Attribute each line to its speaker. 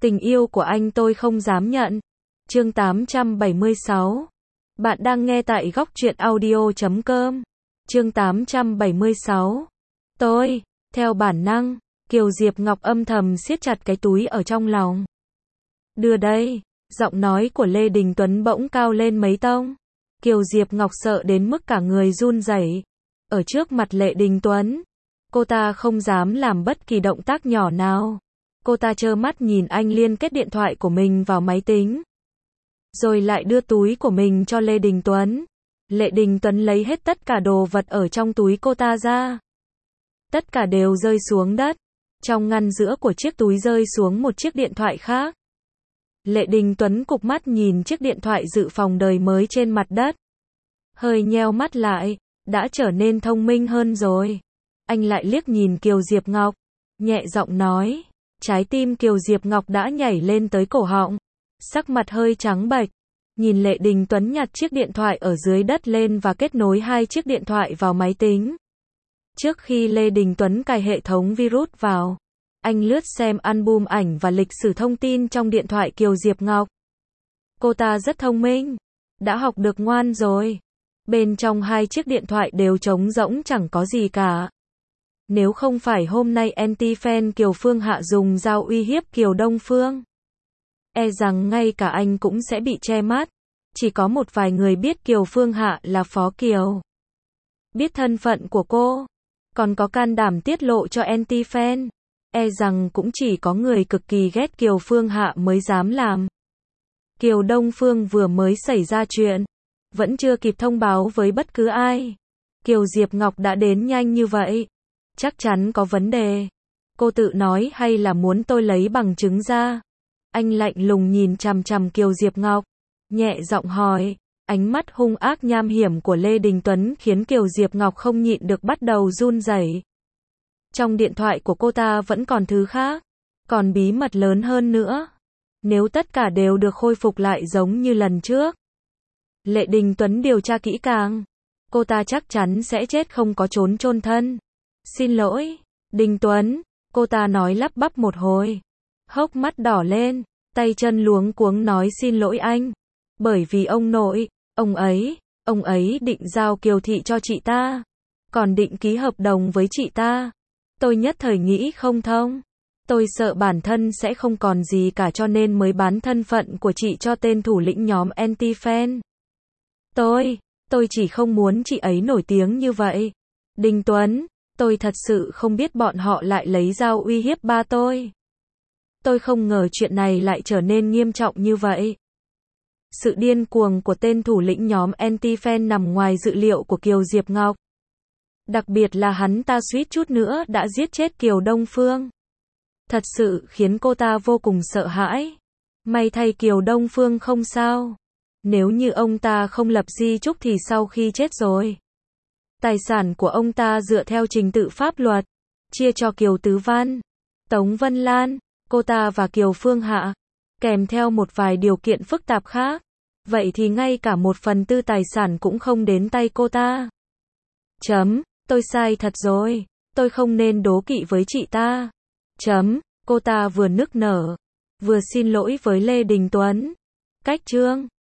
Speaker 1: Tình yêu của anh tôi không dám nhận. Chương 876. Bạn đang nghe tại góc truyện audio.com. Chương 876. Tôi, theo bản năng, Kiều Diệp Ngọc âm thầm siết chặt cái túi ở trong lòng. Đưa đây, giọng nói của Lê Đình Tuấn bỗng cao lên mấy tông. Kiều Diệp Ngọc sợ đến mức cả người run rẩy. Ở trước mặt Lê Đình Tuấn, cô ta không dám làm bất kỳ động tác nhỏ nào. Cô ta trơ mắt nhìn anh liên kết điện thoại của mình vào máy tính, rồi lại đưa túi của mình cho Lê Đình Tuấn. Lê Đình Tuấn lấy hết tất cả đồ vật ở trong túi cô ta ra. Tất cả đều rơi xuống đất. Trong ngăn giữa của chiếc túi rơi xuống một chiếc điện thoại khác. Lê Đình Tuấn cụp mắt nhìn chiếc điện thoại dự phòng đời mới trên mặt đất. Hơi nheo mắt lại, đã trở nên thông minh hơn rồi. Anh lại liếc nhìn Kiều Diệp Ngọc, nhẹ giọng nói. Trái tim Kiều Diệp Ngọc đã nhảy lên tới cổ họng, sắc mặt hơi trắng bệch. Nhìn Lê Đình Tuấn nhặt chiếc điện thoại ở dưới đất lên và kết nối hai chiếc điện thoại vào máy tính. Trước khi Lê Đình Tuấn cài hệ thống virus vào, anh lướt xem album ảnh và lịch sử thông tin trong điện thoại Kiều Diệp Ngọc. Cô ta rất thông minh, đã học được ngoan rồi. Bên trong hai chiếc điện thoại đều trống rỗng chẳng có gì cả. Nếu không phải hôm nay anti-fan Kiều Phương Hạ dùng dao uy hiếp Kiều Đông Phương, e rằng ngay cả anh cũng sẽ bị che mắt. Chỉ có một vài người biết Kiều Phương Hạ là Phó Kiều, biết thân phận của cô, còn có can đảm tiết lộ cho anti-fan. E rằng cũng chỉ có người cực kỳ ghét Kiều Phương Hạ mới dám làm. Kiều Đông Phương vừa mới xảy ra chuyện, vẫn chưa kịp thông báo với bất cứ ai. Kiều Diệp Ngọc đã đến nhanh như vậy, chắc chắn có vấn đề. Cô tự nói hay là muốn tôi lấy bằng chứng ra? Anh lạnh lùng nhìn chằm chằm Kiều Diệp Ngọc, nhẹ giọng hỏi. Ánh mắt hung ác nham hiểm của Lê Đình Tuấn khiến Kiều Diệp Ngọc không nhịn được bắt đầu run rẩy. Trong điện thoại của cô ta vẫn còn thứ khác, còn bí mật lớn hơn nữa. Nếu tất cả đều được khôi phục lại giống như lần trước, Lê Đình Tuấn điều tra kỹ càng, cô ta chắc chắn sẽ chết không có chốn chôn thân. Xin lỗi, Đình Tuấn, cô ta nói lắp bắp một hồi, hốc mắt đỏ lên, tay chân luống cuống nói xin lỗi anh. Bởi vì ông nội, ông ấy định giao Kiều Thị cho chị ta, còn định ký hợp đồng với chị ta. Tôi nhất thời nghĩ không thông. Tôi sợ bản thân sẽ không còn gì cả cho nên mới bán thân phận của chị cho tên thủ lĩnh nhóm anti-fan. Tôi chỉ không muốn chị ấy nổi tiếng như vậy. Đình Tuấn, tôi thật sự không biết bọn họ lại lấy dao uy hiếp ba tôi. Tôi không ngờ chuyện này lại trở nên nghiêm trọng như vậy. Sự điên cuồng của tên thủ lĩnh nhóm anti-fan nằm ngoài dự liệu của Kiều Diệp Ngọc. Đặc biệt là hắn ta suýt chút nữa đã giết chết Kiều Đông Phương. Thật sự khiến cô ta vô cùng sợ hãi. May thay Kiều Đông Phương không sao. Nếu như ông ta không lập di chúc thì sau khi chết rồi, tài sản của ông ta dựa theo trình tự pháp luật, chia cho Kiều Tứ Văn, Tống Vân Lan, cô ta và Kiều Phương Hạ, kèm theo một vài điều kiện phức tạp khác. Vậy thì ngay cả 1/4 tài sản cũng không đến tay cô ta. Tôi sai thật rồi, tôi không nên đố kỵ với chị ta. Cô ta vừa nức nở, vừa xin lỗi với Lê Đình Tuấn. Cách chương